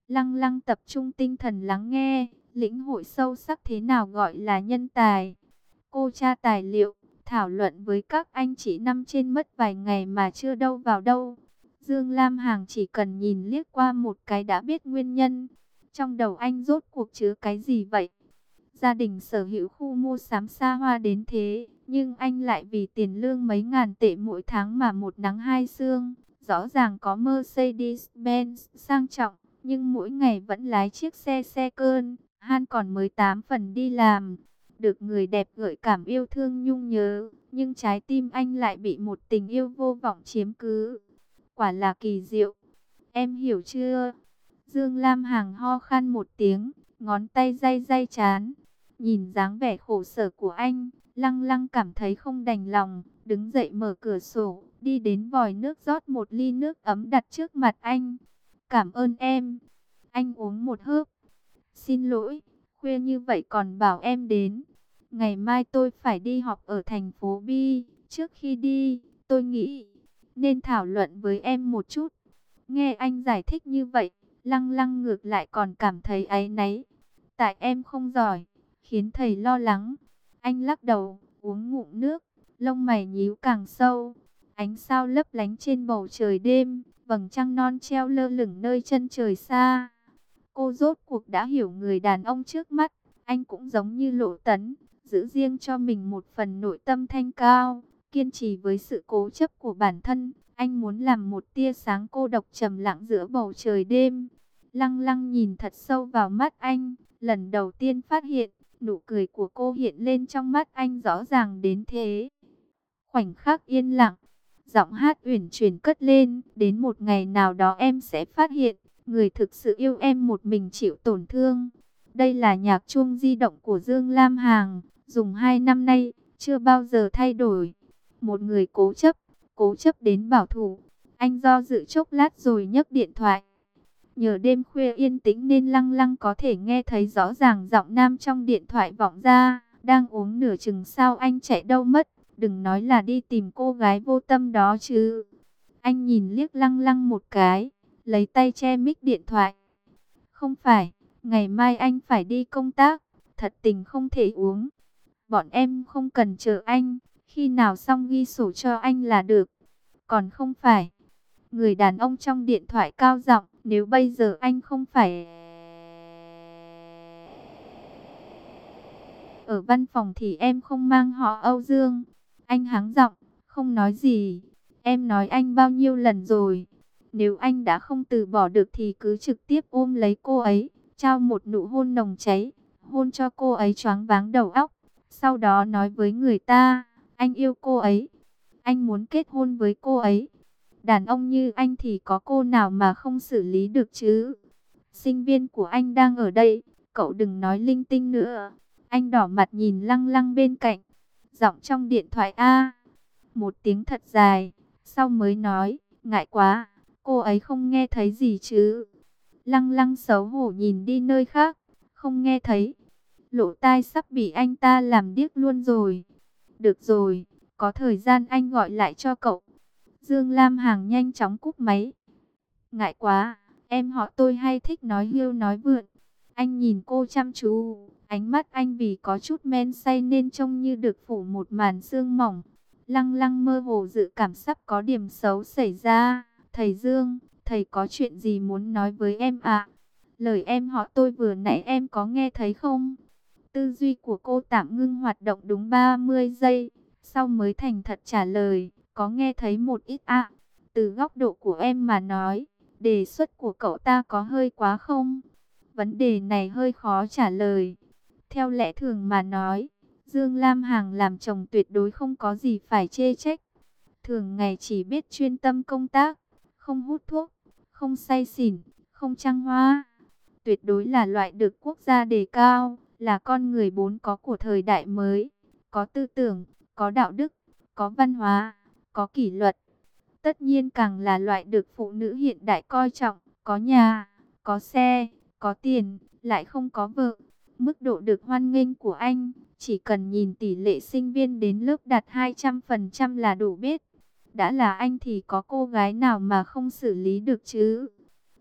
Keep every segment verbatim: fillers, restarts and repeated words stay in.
Lăng Lăng tập trung tinh thần lắng nghe, lĩnh hội sâu sắc thế nào gọi là nhân tài. Cô tra tài liệu, thảo luận với các anh chị năm trên mất vài ngày mà chưa đâu vào đâu. Dương Lam Hằng chỉ cần nhìn liếc qua một cái đã biết nguyên nhân. Trong đầu anh rốt cuộc chứa cái gì vậy? Gia đình sở hữu khu mua sắm xa hoa đến thế, nhưng anh lại vì tiền lương mấy ngàn tệ mỗi tháng mà một nắng hai sương. Rõ ràng có Mercedes-Benz sang trọng, nhưng mỗi ngày vẫn lái chiếc xe xe cơn, han còn mới tám phần đi làm. Được người đẹp gợi cảm yêu thương nhung nhớ, nhưng trái tim anh lại bị một tình yêu vô vọng chiếm cứ. Quả là kỳ diệu. Em hiểu chưa? Dương Lam Hằng ho khan một tiếng, ngón tay day day chán. Nhìn dáng vẻ khổ sở của anh, Lăng Lăng cảm thấy không đành lòng, đứng dậy mở cửa sổ, đi đến vòi nước rót một ly nước ấm đặt trước mặt anh. Cảm ơn em. Anh uống một hớp. Xin lỗi, khuya như vậy còn bảo em đến. Ngày mai tôi phải đi họp ở thành phố B. Trước khi đi, tôi nghĩ nên thảo luận với em một chút. Nghe anh giải thích như vậy, Lăng Lăng ngược lại còn cảm thấy áy náy. Tại em không giỏi, khiến thầy lo lắng. Anh lắc đầu, uống ngụm nước, lông mày nhíu càng sâu. Ánh sao lấp lánh trên bầu trời đêm, vầng trăng non treo lơ lửng nơi chân trời xa. Cô rốt cuộc đã hiểu người đàn ông trước mắt. Anh cũng giống như Lộ Tấn, giữ riêng cho mình một phần nội tâm thanh cao, kiên trì với sự cố chấp của bản thân. Anh muốn làm một tia sáng cô độc trầm lặng giữa bầu trời đêm. Lăng Lăng nhìn thật sâu vào mắt anh, lần đầu tiên phát hiện, nụ cười của cô hiện lên trong mắt anh rõ ràng đến thế. Khoảnh khắc yên lặng, giọng hát uyển chuyển cất lên, đến một ngày nào đó em sẽ phát hiện, người thực sự yêu em một mình chịu tổn thương. Đây là nhạc chuông di động của Dương Lam Hằng, dùng hai năm nay, chưa bao giờ thay đổi. Một người cố chấp, cố chấp đến bảo thủ. Anh do dự chốc lát rồi nhấc điện thoại. Nhờ đêm khuya yên tĩnh nên Lăng Lăng có thể nghe thấy rõ ràng giọng nam trong điện thoại vọng ra. Đang uống nửa chừng sao anh chạy đâu mất, đừng nói là đi tìm cô gái vô tâm đó chứ. Anh nhìn liếc Lăng Lăng một cái, lấy tay che mic điện thoại. Không phải, ngày mai anh phải đi công tác, thật tình không thể uống. Bọn em không cần chờ anh, khi nào xong ghi sổ cho anh là được. Còn không phải, người đàn ông trong điện thoại cao giọng, nếu bây giờ anh không phải ở văn phòng thì em không mang họ Âu Dương. Anh hắng giọng, không nói gì. Em nói anh bao nhiêu lần rồi. Nếu anh đã không từ bỏ được thì cứ trực tiếp ôm lấy cô ấy, trao một nụ hôn nồng cháy, hôn cho cô ấy choáng váng đầu óc. Sau đó nói với người ta, anh yêu cô ấy, anh muốn kết hôn với cô ấy. Đàn ông như anh thì có cô nào mà không xử lý được chứ? Sinh viên của anh đang ở đây, cậu đừng nói linh tinh nữa. Anh đỏ mặt nhìn Lăng Lăng bên cạnh. Giọng trong điện thoại a một tiếng thật dài, sau mới nói, ngại quá, cô ấy không nghe thấy gì chứ? Lăng Lăng xấu hổ nhìn đi nơi khác, không nghe thấy. Lỗ tai sắp bị anh ta làm điếc luôn rồi. Được rồi, có thời gian anh gọi lại cho cậu. Dương Lam Hằng nhanh chóng cúp máy. Ngại quá, em họ tôi hay thích nói hưu nói vượn. Anh nhìn cô chăm chú, ánh mắt anh vì có chút men say nên trông như được phủ một màn sương mỏng. Lăng Lăng mơ hồ dự cảm sắp có điểm xấu xảy ra. Thầy Dương, thầy có chuyện gì muốn nói với em ạ? Lời em họ tôi vừa nãy em có nghe thấy không? Tư duy của cô tạm ngưng hoạt động đúng ba mươi giây, sau mới thành thật trả lời, có nghe thấy một ít ạ. Từ góc độ của em mà nói, đề xuất của cậu ta có hơi quá không? Vấn đề này hơi khó trả lời. Theo lẽ thường mà nói, Dương Lam Hằng làm chồng tuyệt đối không có gì phải chê trách. Thường ngày chỉ biết chuyên tâm công tác, không hút thuốc, không say xỉn, không trăng hoa. Tuyệt đối là loại được quốc gia đề cao, là con người bốn có của thời đại mới. Có tư tưởng, có đạo đức, có văn hóa, có kỷ luật. Tất nhiên càng là loại được phụ nữ hiện đại coi trọng, có nhà, có xe, có tiền, lại không có vợ. Mức độ được hoan nghênh của anh, chỉ cần nhìn tỷ lệ sinh viên đến lớp đạt hai trăm phần trăm là đủ biết. Đã là anh thì có cô gái nào mà không xử lý được chứ?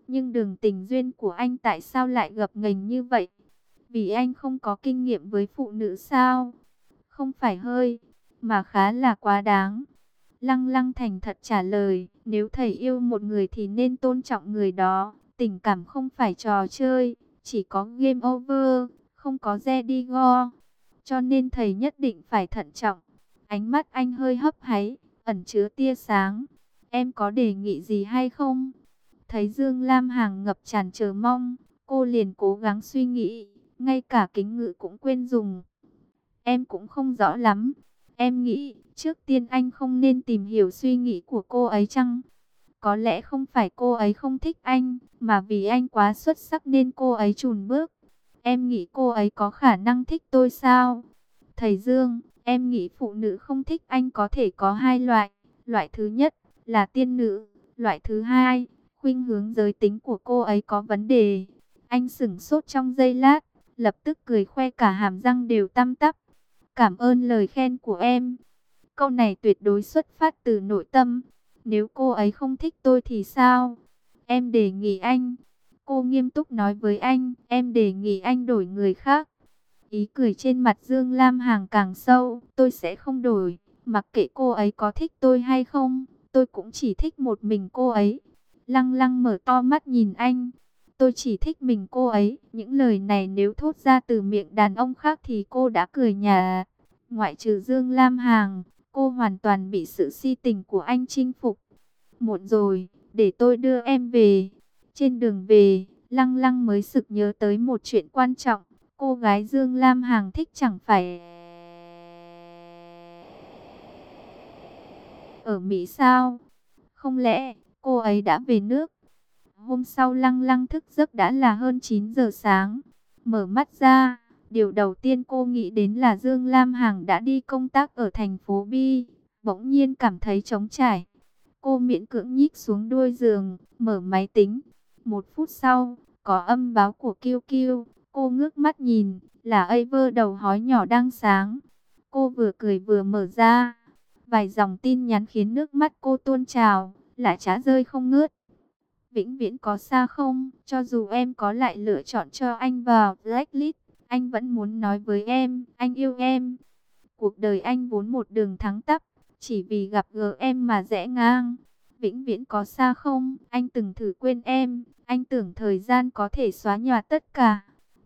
Nhưng đường tình duyên của anh tại sao lại gập ghềnh như vậy? Vì anh không có kinh nghiệm với phụ nữ sao? Không phải hơi, mà khá là quá đáng. Lăng Lăng thành thật trả lời, nếu thầy yêu một người thì nên tôn trọng người đó. Tình cảm không phải trò chơi, chỉ có game over, không có ready go. Cho nên thầy nhất định phải thận trọng. Ánh mắt anh hơi hấp háy, ẩn chứa tia sáng. Em có đề nghị gì hay không? Thấy Dương Lam Hằng ngập tràn chờ mong, cô liền cố gắng suy nghĩ, ngay cả kính ngữ cũng quên dùng. Em cũng không rõ lắm. Em nghĩ, trước tiên anh không nên tìm hiểu suy nghĩ của cô ấy chăng? Có lẽ không phải cô ấy không thích anh, mà vì anh quá xuất sắc nên cô ấy chùn bước. Em nghĩ cô ấy có khả năng thích tôi sao? Thầy Dương, em nghĩ phụ nữ không thích anh có thể có hai loại. Loại thứ nhất là tiên nữ, loại thứ hai, khuynh hướng giới tính của cô ấy có vấn đề. Anh sửng sốt trong giây lát, lập tức cười khoe cả hàm răng đều tăm tắp. Cảm ơn lời khen của em. Câu này tuyệt đối xuất phát từ nội tâm. Nếu cô ấy không thích tôi thì sao? Em đề nghị anh. Cô nghiêm túc nói với anh, em đề nghị anh đổi người khác. Ý cười trên mặt Dương Lam Hằng càng sâu, tôi sẽ không đổi. Mặc kệ cô ấy có thích tôi hay không, tôi cũng chỉ thích một mình cô ấy. Lăng Lăng mở to mắt nhìn anh. Tôi chỉ thích mình cô ấy. Những lời này nếu thốt ra từ miệng đàn ông khác thì cô đã cười nhả. Ngoại trừ Dương Lam Hằng, cô hoàn toàn bị sự si tình của anh chinh phục. Muộn rồi, để tôi đưa em về. Trên đường về, Lăng Lăng mới sực nhớ tới một chuyện quan trọng. Cô gái Dương Lam Hằng thích chẳng phải ở Mỹ sao? Không lẽ cô ấy đã về nước? Hôm sau Lăng Lăng thức giấc đã là hơn chín giờ sáng. Mở mắt ra, điều đầu tiên cô nghĩ đến là Dương Lam Hằng đã đi công tác ở thành phố Bi. Bỗng nhiên cảm thấy trống trải. Cô miễn cưỡng nhích xuống đuôi giường, mở máy tính. Một phút sau, có âm báo của Kiêu Kiêu. Cô ngước mắt nhìn, là Aver đầu hói nhỏ đang sáng. Cô vừa cười vừa mở ra. Vài dòng tin nhắn khiến nước mắt cô tuôn trào, lại trả rơi không ngớt. Vĩnh viễn có xa không? Cho dù em có lại lựa chọn cho anh vào blacklist, anh vẫn muốn nói với em, anh yêu em. Cuộc đời anh vốn một đường thẳng tắp, chỉ vì gặp gỡ em mà rẽ ngang. Vĩnh viễn có xa không? Anh từng thử quên em, anh tưởng thời gian có thể xóa nhòa tất cả.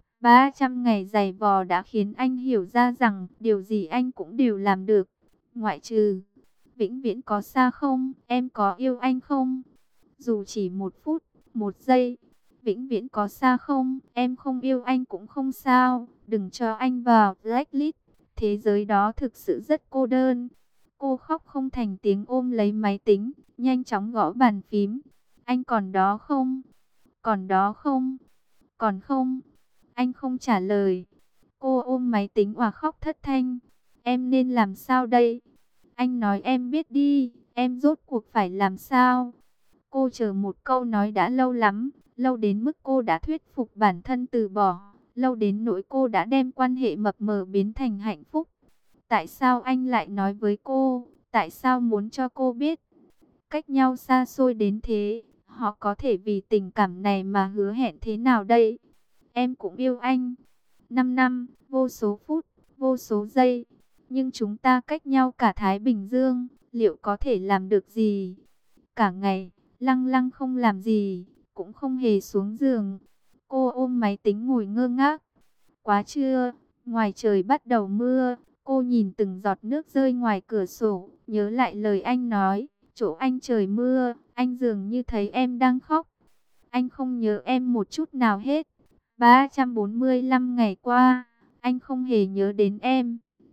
ba trăm ngày dày vò đã khiến anh hiểu ra rằng điều gì anh cũng đều làm được. Ngoại trừ, vĩnh viễn có xa không? Em có yêu anh không? Dù chỉ một phút, một giây, vĩnh viễn có xa không? Em không yêu anh cũng không sao, đừng cho anh vào blacklist. Thế giới đó thực sự rất cô đơn. Cô khóc không thành tiếng ôm lấy máy tính, nhanh chóng gõ bàn phím. Anh còn đó không? Còn đó không? Còn không? Anh không trả lời. Cô ôm máy tính òa khóc thất thanh. Em nên làm sao đây? Anh nói em biết đi, em rốt cuộc phải làm sao? Cô chờ một câu nói đã lâu lắm, lâu đến mức cô đã thuyết phục bản thân từ bỏ, lâu đến nỗi cô đã đem quan hệ mập mờ biến thành hạnh phúc. Tại sao anh lại nói với cô? Tại sao muốn cho cô biết? Cách nhau xa xôi đến thế, họ có thể vì tình cảm này mà hứa hẹn thế nào đây? Em cũng yêu anh. Năm năm, vô số phút, vô số giây. Nhưng chúng ta cách nhau cả Thái Bình Dương, liệu có thể làm được gì? Cả ngày, Lăng Lăng không làm gì, cũng không hề xuống giường. Cô ôm máy tính ngồi ngơ ngác. Quá trưa, ngoài trời bắt đầu mưa. Cô nhìn từng giọt nước rơi ngoài cửa sổ, nhớ lại lời anh nói. Chỗ anh trời mưa, anh dường như thấy em đang khóc. Anh không nhớ em một chút nào hết. ba trăm bốn mươi lăm ngày qua, anh không hề nhớ đến em.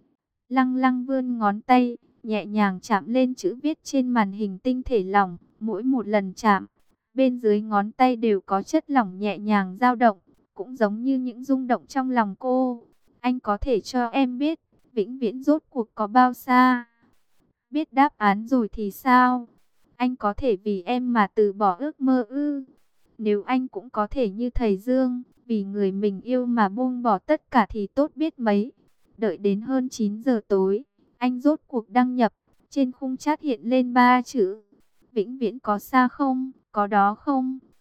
Lăng Lăng vươn ngón tay, nhẹ nhàng chạm lên chữ viết trên màn hình tinh thể lỏng. Mỗi một lần chạm, bên dưới ngón tay đều có chất lỏng nhẹ nhàng dao động, cũng giống như những rung động trong lòng cô. Anh có thể cho em biết, vĩnh viễn rốt cuộc có bao xa? Biết đáp án rồi thì sao? Anh có thể vì em mà từ bỏ ước mơ ư? Nếu anh cũng có thể như thầy Dương, vì người mình yêu mà buông bỏ tất cả thì tốt biết mấy. Đợi đến hơn chín giờ tối, anh rốt cuộc đăng nhập, trên khung chat hiện lên ba chữ. Vĩnh viễn có xa không? Có đó không?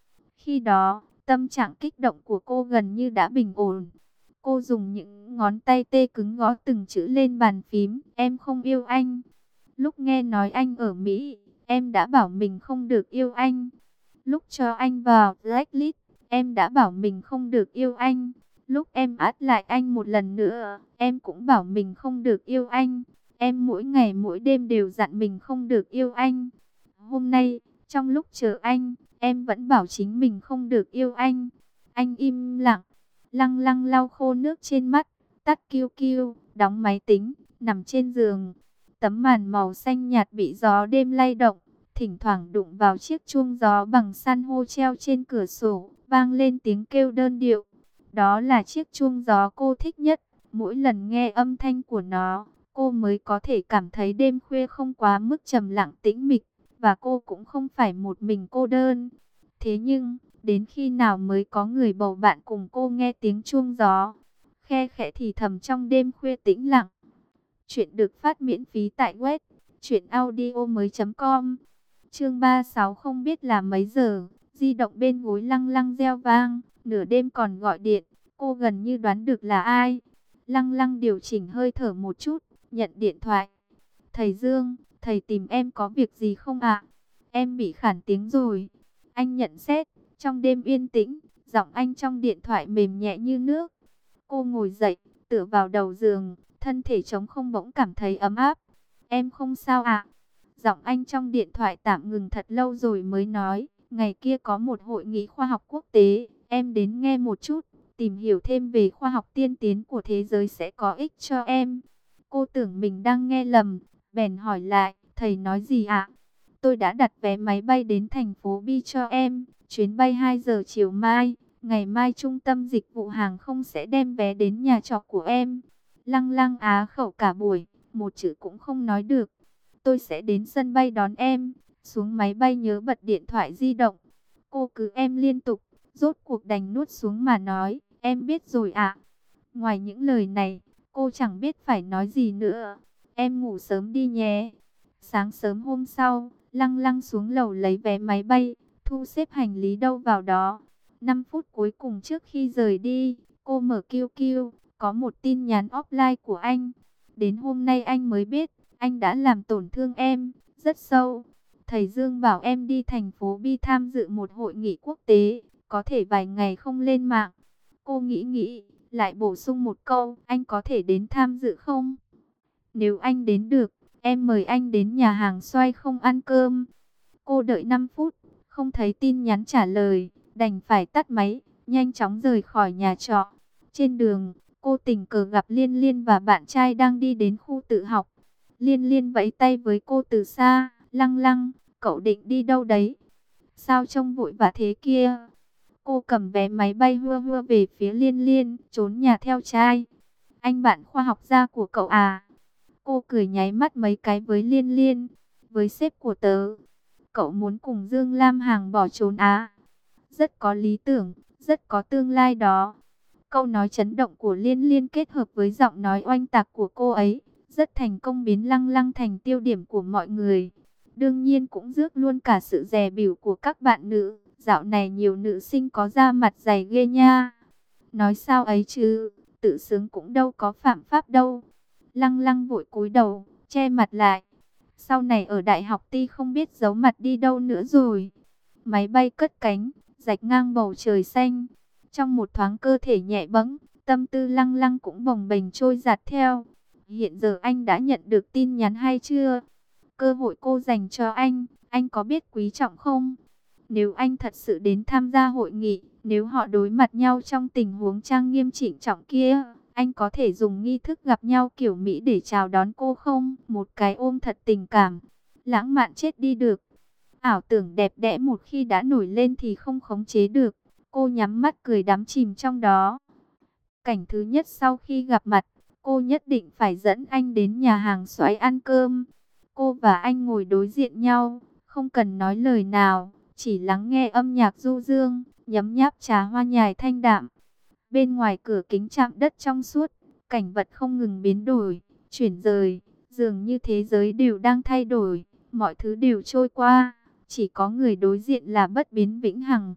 Khi đó, tâm trạng kích động của cô gần như đã bình ổn. Cô dùng những ngón tay tê cứng gõ từng chữ lên bàn phím. Em không yêu anh. Lúc nghe nói anh ở Mỹ, em đã bảo mình không được yêu anh. Lúc cho anh vào blacklist, em đã bảo mình không được yêu anh. Lúc em át lại anh một lần nữa, em cũng bảo mình không được yêu anh. Em mỗi ngày mỗi đêm đều dặn mình không được yêu anh. Hôm nay, trong lúc chờ anh, em vẫn bảo chính mình không được yêu anh. Anh im lặng, lăng lăng lau khô nước trên mắt, tắt kiu kiu, đóng máy tính, nằm trên giường. Tấm màn màu xanh nhạt bị gió đêm lay động, thỉnh thoảng đụng vào chiếc chuông gió bằng san hô treo trên cửa sổ, vang lên tiếng kêu đơn điệu. Đó là chiếc chuông gió cô thích nhất. Mỗi lần nghe âm thanh của nó, cô mới có thể cảm thấy đêm khuya không quá mức trầm lặng tĩnh mịch, và cô cũng không phải một mình cô đơn. Thế nhưng, đến khi nào mới có người bầu bạn cùng cô nghe tiếng chuông gió, khe khẽ thì thầm trong đêm khuya tĩnh lặng. Chuyện được phát miễn phí tại web truyện audio mới chấm com. Chương ba mươi sáu không biết là mấy giờ, di động bên gối lăng lăng reo vang, nửa đêm còn gọi điện, cô gần như đoán được là ai. Lăng lăng điều chỉnh hơi thở một chút, nhận điện thoại. Thầy Dương, thầy tìm em có việc gì không ạ? Em bị khản tiếng rồi. Anh nhận xét, trong đêm yên tĩnh, giọng anh trong điện thoại mềm nhẹ như nước. Cô ngồi dậy, tựa vào đầu giường, thân thể trống không bỗng cảm thấy ấm áp. Em không sao ạ? Giọng anh trong điện thoại tạm ngừng thật lâu rồi mới nói, ngày kia có một hội nghị khoa học quốc tế, em đến nghe một chút, tìm hiểu thêm về khoa học tiên tiến của thế giới sẽ có ích cho em. Cô tưởng mình đang nghe lầm, bèn hỏi lại, thầy nói gì ạ? Tôi đã đặt vé máy bay đến thành phố Bi cho em, chuyến bay hai giờ chiều mai, ngày mai trung tâm dịch vụ hàng không sẽ đem vé đến nhà trọ của em. Lăng lăng á khẩu cả buổi, một chữ cũng không nói được. Tôi sẽ đến sân bay đón em. Xuống máy bay nhớ bật điện thoại di động. Cô cứ em liên tục, rốt cuộc đành nuốt xuống mà nói, em biết rồi ạ. Ngoài những lời này, cô chẳng biết phải nói gì nữa. Em ngủ sớm đi nhé. Sáng sớm hôm sau, lăng lăng xuống lầu lấy vé máy bay, thu xếp hành lý đâu vào đó. năm phút cuối cùng trước khi rời đi, cô mở kiu kiu, có một tin nhắn offline của anh. Đến hôm nay anh mới biết, anh đã làm tổn thương em, rất sâu. Thầy Dương bảo em đi thành phố Bi tham dự một hội nghị quốc tế, có thể vài ngày không lên mạng. Cô nghĩ nghĩ, lại bổ sung một câu, anh có thể đến tham dự không? Nếu anh đến được, em mời anh đến nhà hàng xoay không ăn cơm. Cô đợi năm phút, không thấy tin nhắn trả lời, đành phải tắt máy, nhanh chóng rời khỏi nhà trọ. Trên đường, cô tình cờ gặp Liên Liên và bạn trai đang đi đến khu tự học. Liên Liên vẫy tay với cô từ xa, lăng lăng, cậu định đi đâu đấy? Sao trông vội vã thế kia? Cô cầm vé máy bay hưa hưa về phía Liên Liên, trốn nhà theo trai. Anh bạn khoa học gia của cậu à? Cô cười nháy mắt mấy cái với Liên Liên. Với sếp của tớ, cậu muốn cùng Dương Lam Hằng bỏ trốn à? Rất có lý tưởng, rất có tương lai đó. Câu nói chấn động của Liên Liên kết hợp với giọng nói oanh tạc của cô ấy, rất thành công biến lăng lăng thành tiêu điểm của mọi người. Đương nhiên cũng rước luôn cả sự dè bỉu của các bạn nữ. Dạo này nhiều nữ sinh có da mặt dày ghê nha. Nói sao ấy chứ, tự sướng cũng đâu có phạm pháp đâu. Lăng lăng vội cúi đầu, che mặt lại. Sau này ở đại học ti không biết giấu mặt đi đâu nữa rồi. Máy bay cất cánh, rạch ngang bầu trời xanh. Trong một thoáng cơ thể nhẹ bẫng, tâm tư lăng lăng cũng bồng bềnh trôi dạt theo. Hiện giờ anh đã nhận được tin nhắn hay chưa? Cơ hội cô dành cho anh, anh có biết quý trọng không? Nếu anh thật sự đến tham gia hội nghị, nếu họ đối mặt nhau trong tình huống trang nghiêm trịnh trọng kia, anh có thể dùng nghi thức gặp nhau kiểu Mỹ để chào đón cô không? Một cái ôm thật tình cảm, lãng mạn chết đi được. Ảo tưởng đẹp đẽ một khi đã nổi lên thì không khống chế được. Cô nhắm mắt cười đắm chìm trong đó. Cảnh thứ nhất sau khi gặp mặt, cô nhất định phải dẫn anh đến nhà hàng xoáy ăn cơm. Cô và anh ngồi đối diện nhau, không cần nói lời nào, chỉ lắng nghe âm nhạc du dương, nhấm nháp trà hoa nhài thanh đạm. Bên ngoài cửa kính chạm đất trong suốt, cảnh vật không ngừng biến đổi, chuyển rời, dường như thế giới đều đang thay đổi, mọi thứ đều trôi qua, chỉ có người đối diện là bất biến vĩnh hằng.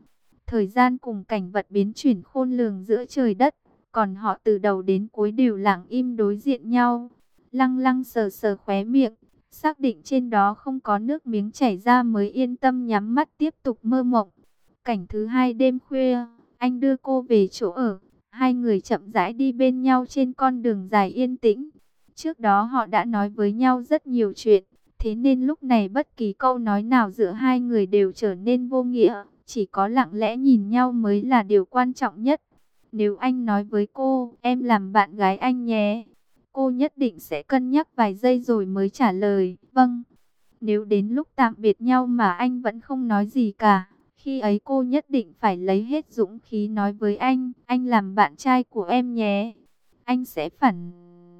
Thời gian cùng cảnh vật biến chuyển khôn lường giữa trời đất, còn họ từ đầu đến cuối đều lặng im đối diện nhau. Lăng Lăng sờ sờ khóe miệng, xác định trên đó không có nước miếng chảy ra mới yên tâm nhắm mắt tiếp tục mơ mộng. Cảnh thứ hai đêm khuya, anh đưa cô về chỗ ở, hai người chậm rãi đi bên nhau trên con đường dài yên tĩnh. Trước đó họ đã nói với nhau rất nhiều chuyện, thế nên lúc này bất kỳ câu nói nào giữa hai người đều trở nên vô nghĩa, chỉ có lặng lẽ nhìn nhau mới là điều quan trọng nhất. Nếu anh nói với cô, em làm bạn gái anh nhé, cô nhất định sẽ cân nhắc vài giây rồi mới trả lời, vâng. Nếu đến lúc tạm biệt nhau mà anh vẫn không nói gì cả, khi ấy cô nhất định phải lấy hết dũng khí nói với anh, anh làm bạn trai của em nhé. Anh sẽ phản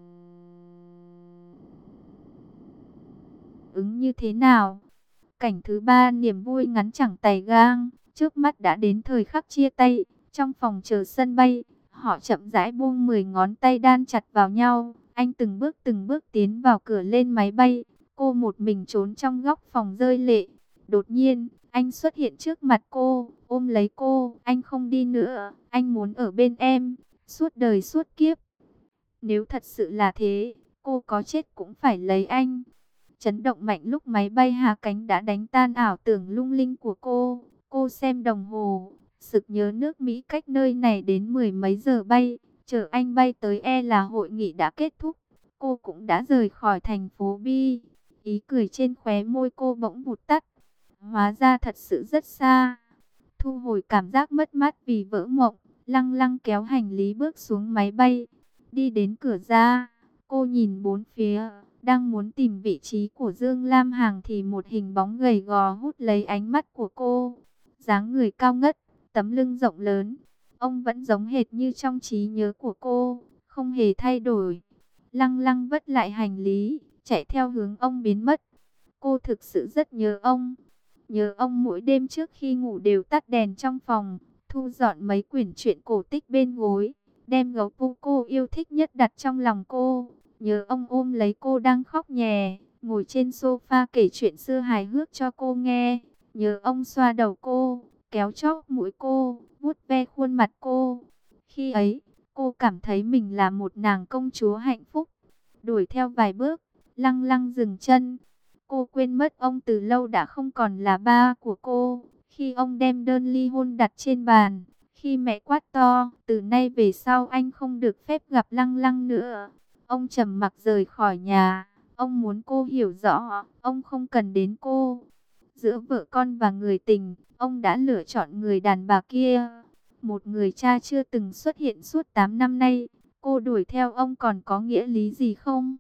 ứng như thế nào? Cảnh thứ ba niềm vui ngắn chẳng tày gang, trước mắt đã đến thời khắc chia tay. Trong phòng chờ sân bay, họ chậm rãi buông mười ngón tay đan chặt vào nhau. Anh từng bước từng bước tiến vào cửa lên máy bay. Cô một mình trốn trong góc phòng rơi lệ. Đột nhiên, anh xuất hiện trước mặt cô, ôm lấy cô. Anh không đi nữa, anh muốn ở bên em, suốt đời suốt kiếp. Nếu thật sự là thế, cô có chết cũng phải lấy anh. Chấn động mạnh lúc máy bay hạ cánh đã đánh tan ảo tưởng lung linh của cô. Cô xem đồng hồ, sực nhớ nước Mỹ cách nơi này đến mười mấy giờ bay. Chờ anh bay tới e là hội nghị đã kết thúc. Cô cũng đã rời khỏi thành phố Bi. Ý cười trên khóe môi cô bỗng vụt tắt. Hóa ra thật sự rất xa. Thu hồi cảm giác mất mát vì vỡ mộng, Lăng Lăng kéo hành lý bước xuống máy bay. Đi đến cửa ra, cô nhìn bốn phía, đang muốn tìm vị trí của Dương Lam Hằng thì một hình bóng gầy gò hút lấy ánh mắt của cô. Dáng người cao ngất, tấm lưng rộng lớn, ông vẫn giống hệt như trong trí nhớ của cô, không hề thay đổi. Lăng Lăng vất lại hành lý, chạy theo hướng ông biến mất. Cô thực sự rất nhớ ông. Nhớ ông mỗi đêm trước khi ngủ đều tắt đèn trong phòng, thu dọn mấy quyển truyện cổ tích bên gối, đem gấu pu cô yêu thích nhất đặt trong lòng cô. Nhớ ông ôm lấy cô đang khóc nhè, ngồi trên sofa kể chuyện xưa hài hước cho cô nghe. Nhớ ông xoa đầu cô, kéo chóp mũi cô, vuốt ve khuôn mặt cô. Khi ấy, cô cảm thấy mình là một nàng công chúa hạnh phúc. Đuổi theo vài bước, Lăng Lăng dừng chân. Cô quên mất ông từ lâu đã không còn là ba của cô. Khi ông đem đơn ly hôn đặt trên bàn, khi mẹ quát to, từ nay về sau anh không được phép gặp Lăng Lăng nữa. Ông trầm mặc rời khỏi nhà. Ông muốn cô hiểu rõ, ông không cần đến cô. Giữa vợ con và người tình, ông đã lựa chọn người đàn bà kia. Một người cha chưa từng xuất hiện suốt tám năm nay. Cô đuổi theo ông còn có nghĩa lý gì không?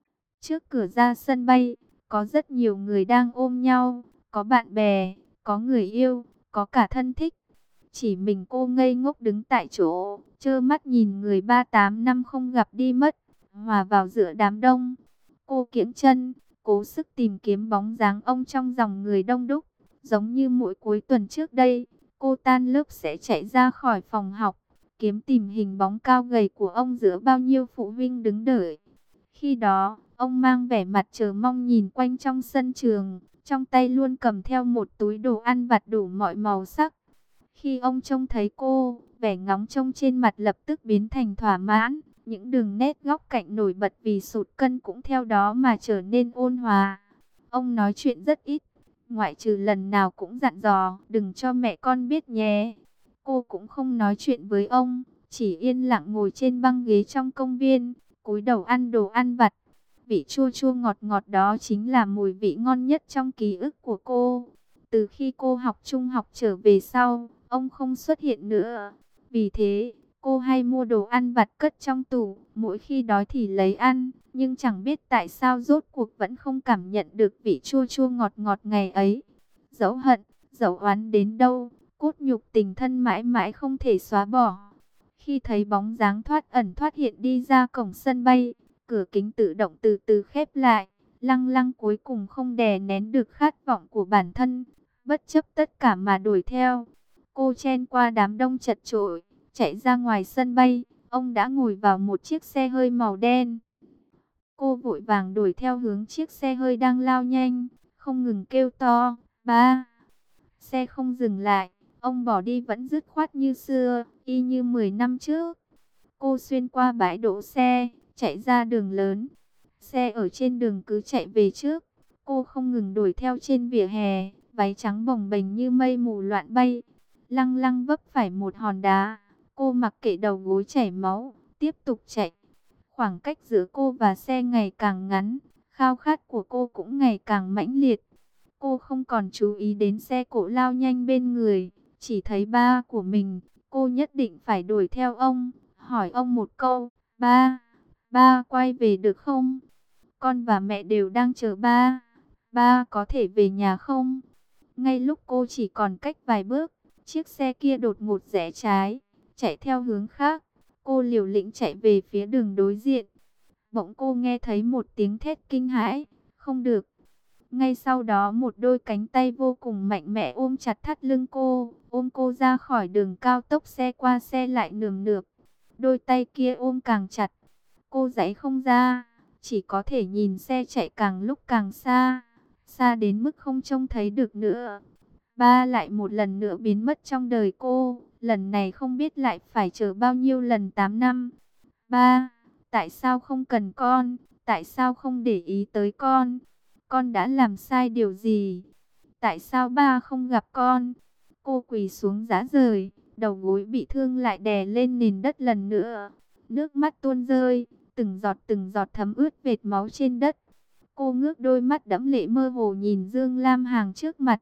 Trước cửa ra sân bay, có rất nhiều người đang ôm nhau, có bạn bè, có người yêu, có cả thân thích. Chỉ mình cô ngây ngốc đứng tại chỗ, trơ mắt nhìn người ba tám năm không gặp đi mất, hòa vào giữa đám đông. Cô kiễng chân, cố sức tìm kiếm bóng dáng ông trong dòng người đông đúc. Giống như mỗi cuối tuần trước đây, cô tan lớp sẽ chạy ra khỏi phòng học, kiếm tìm hình bóng cao gầy của ông giữa bao nhiêu phụ huynh đứng đợi. Khi đó, ông mang vẻ mặt chờ mong nhìn quanh trong sân trường, trong tay luôn cầm theo một túi đồ ăn vặt đủ mọi màu sắc. Khi ông trông thấy cô, vẻ ngóng trông trên mặt lập tức biến thành thỏa mãn, những đường nét góc cạnh nổi bật vì sụt cân cũng theo đó mà trở nên ôn hòa. Ông nói chuyện rất ít, ngoại trừ lần nào cũng dặn dò, đừng cho mẹ con biết nhé. Cô cũng không nói chuyện với ông, chỉ yên lặng ngồi trên băng ghế trong công viên, cúi đầu ăn đồ ăn vặt. Vị chua chua ngọt ngọt đó chính là mùi vị ngon nhất trong ký ức của cô. Từ khi cô học trung học trở về sau, ông không xuất hiện nữa. Vì thế, cô hay mua đồ ăn vặt cất trong tủ, mỗi khi đói thì lấy ăn. Nhưng chẳng biết tại sao rốt cuộc vẫn không cảm nhận được vị chua chua ngọt ngọt ngày ấy. Dẫu hận, dẫu oán đến đâu, cốt nhục tình thân mãi mãi không thể xóa bỏ. Khi thấy bóng dáng thoát ẩn thoát hiện đi ra cổng sân bay, cửa kính tự động từ từ khép lại. Lăng Lăng cuối cùng không đè nén được khát vọng của bản thân, bất chấp tất cả mà đuổi theo. Cô chen qua đám đông chật chội, chạy ra ngoài sân bay. Ông đã ngồi vào một chiếc xe hơi màu đen. Cô vội vàng đuổi theo hướng chiếc xe hơi đang lao nhanh, không ngừng kêu to, ba. Xe không dừng lại, Ông bỏ đi vẫn dứt khoát như xưa, y như mười năm trước. Cô xuyên qua bãi đỗ xe, chạy ra đường lớn. Xe ở trên đường cứ chạy về trước. Cô không ngừng đuổi theo trên vỉa hè, váy trắng bồng bềnh như mây mù loạn bay. Lăng lăng vấp phải một hòn đá. Cô mặc kệ đầu gối chảy máu, tiếp tục chạy. Khoảng cách giữa cô và xe ngày càng ngắn, khao khát của cô cũng ngày càng mãnh liệt. Cô không còn chú ý đến xe cộ lao nhanh bên người, chỉ thấy ba của mình. Cô nhất định phải đuổi theo ông, hỏi ông một câu: ba, ba quay về được không? Con và mẹ đều đang chờ ba, ba có thể về nhà không? Ngay lúc cô chỉ còn cách vài bước, chiếc xe kia đột ngột rẽ trái, chạy theo hướng khác. Cô liều lĩnh chạy về phía đường đối diện. Bỗng cô nghe thấy một tiếng thét kinh hãi, không được. Ngay sau đó một đôi cánh tay vô cùng mạnh mẽ ôm chặt thắt lưng cô, ôm cô ra khỏi đường cao tốc, xe qua xe lại nườm nượp. Đôi tay kia ôm càng chặt, cô giãy không ra, chỉ có thể nhìn xe chạy càng lúc càng xa, xa đến mức không trông thấy được nữa. Ba lại một lần nữa biến mất trong đời cô, lần này không biết lại phải chờ bao nhiêu lần tám năm. Ba, tại sao không cần con? Tại sao không để ý tới con? Con đã làm sai điều gì? Tại sao ba không gặp con? Cô quỳ xuống rã rời, đầu gối bị thương lại đè lên nền đất lần nữa. Nước mắt tuôn rơi, từng giọt từng giọt thấm ướt vệt máu trên đất. Cô ngước đôi mắt đẫm lệ mơ hồ nhìn Dương Lam Hằng trước mặt.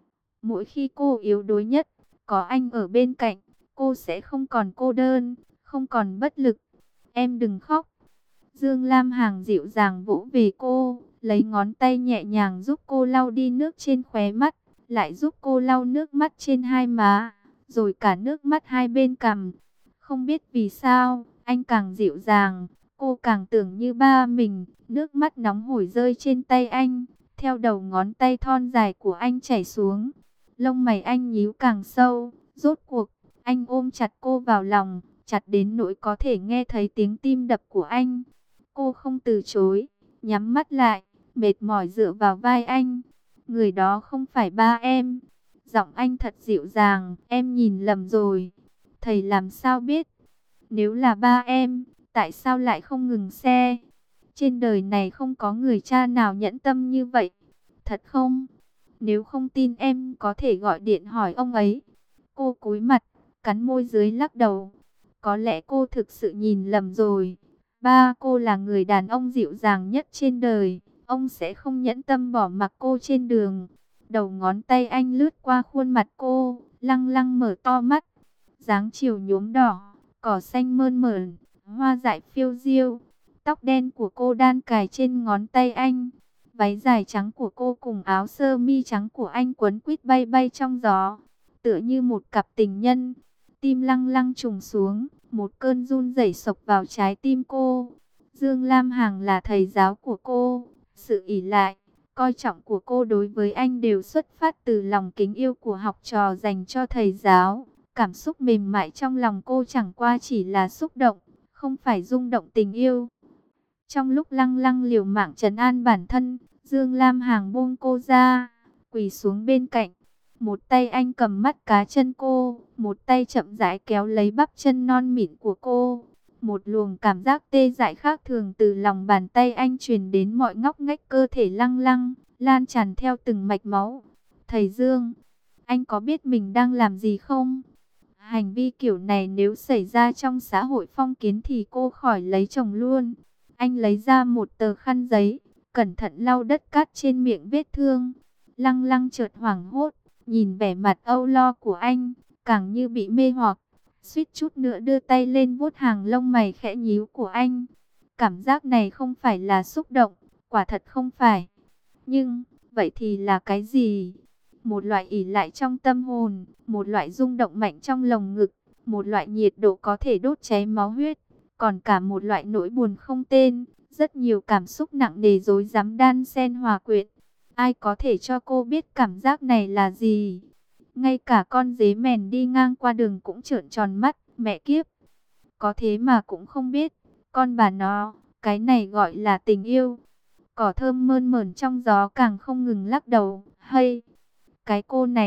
Mỗi khi cô yếu đuối nhất, có anh ở bên cạnh, cô sẽ không còn cô đơn, không còn bất lực. Em đừng khóc. Dương Lam Hằng dịu dàng vỗ về cô, lấy ngón tay nhẹ nhàng giúp cô lau đi nước trên khóe mắt, lại giúp cô lau nước mắt trên hai má, rồi cả nước mắt hai bên cằm. Không biết vì sao, anh càng dịu dàng, cô càng tưởng như ba mình. Nước mắt nóng hổi rơi trên tay anh, theo đầu ngón tay thon dài của anh chảy xuống. Lông mày anh nhíu càng sâu, rốt cuộc, anh ôm chặt cô vào lòng, chặt đến nỗi có thể nghe thấy tiếng tim đập của anh. Cô không từ chối, nhắm mắt lại, mệt mỏi dựa vào vai anh. Người đó không phải ba em. Giọng anh thật dịu dàng, em nhìn lầm rồi. Thầy làm sao biết? Nếu là ba em, tại sao lại không ngừng xe? Trên đời này không có người cha nào nhẫn tâm như vậy. Thật không? Nếu không tin em có thể gọi điện hỏi ông ấy. Cô cúi mặt, cắn môi dưới lắc đầu. Có lẽ cô thực sự nhìn lầm rồi. Ba cô là người đàn ông dịu dàng nhất trên đời. Ông sẽ không nhẫn tâm bỏ mặc cô trên đường. Đầu ngón tay anh lướt qua khuôn mặt cô, lăng lăng mở to mắt. Dáng chiều nhuốm đỏ, cỏ xanh mơn mởn, hoa dại phiêu diêu. Tóc đen của cô đan cài trên ngón tay anh. Váy dài trắng của cô cùng áo sơ mi trắng của anh quấn quýt bay bay trong gió, tựa như một cặp tình nhân. Tim lăng lăng trùng xuống, một cơn run rẩy xộc vào trái tim cô. Dương Lam Hằng là thầy giáo của cô, sự ỷ lại, coi trọng của cô đối với anh đều xuất phát từ lòng kính yêu của học trò dành cho thầy giáo. Cảm xúc mềm mại trong lòng cô chẳng qua chỉ là xúc động, không phải rung động tình yêu. Trong lúc lăng lăng liều mạng trấn an bản thân, Dương Lam Hằng buông cô ra, quỳ xuống bên cạnh. Một tay anh cầm mắt cá chân cô, một tay chậm rãi kéo lấy bắp chân non mịn của cô. Một luồng cảm giác tê dại khác thường từ lòng bàn tay anh truyền đến mọi ngóc ngách cơ thể lăng lăng, lan tràn theo từng mạch máu. Thầy Dương, anh có biết mình đang làm gì không? Hành vi kiểu này nếu xảy ra trong xã hội phong kiến thì cô khỏi lấy chồng luôn. Anh lấy ra một tờ khăn giấy, cẩn thận lau đất cát trên miệng vết thương. Lăng lăng chợt hoảng hốt, nhìn vẻ mặt âu lo của anh, càng như bị mê hoặc, suýt chút nữa đưa tay lên vuốt hàng lông mày khẽ nhíu của anh. Cảm giác này không phải là xúc động, quả thật không phải. Nhưng, vậy thì là cái gì? Một loại ỷ lại trong tâm hồn, một loại rung động mạnh trong lồng ngực, một loại nhiệt độ có thể đốt cháy máu huyết, còn cả một loại nỗi buồn không tên, rất nhiều cảm xúc nặng nề rối rắm đan xen hòa quyện. Ai có thể cho cô biết cảm giác này là gì? Ngay cả con dế mèn đi ngang qua đường cũng trợn tròn mắt, mẹ kiếp. Có thế mà cũng không biết, con bà nó, cái này gọi là tình yêu. Cỏ thơm mơn mởn trong gió càng không ngừng lắc đầu, hay, cái cô này,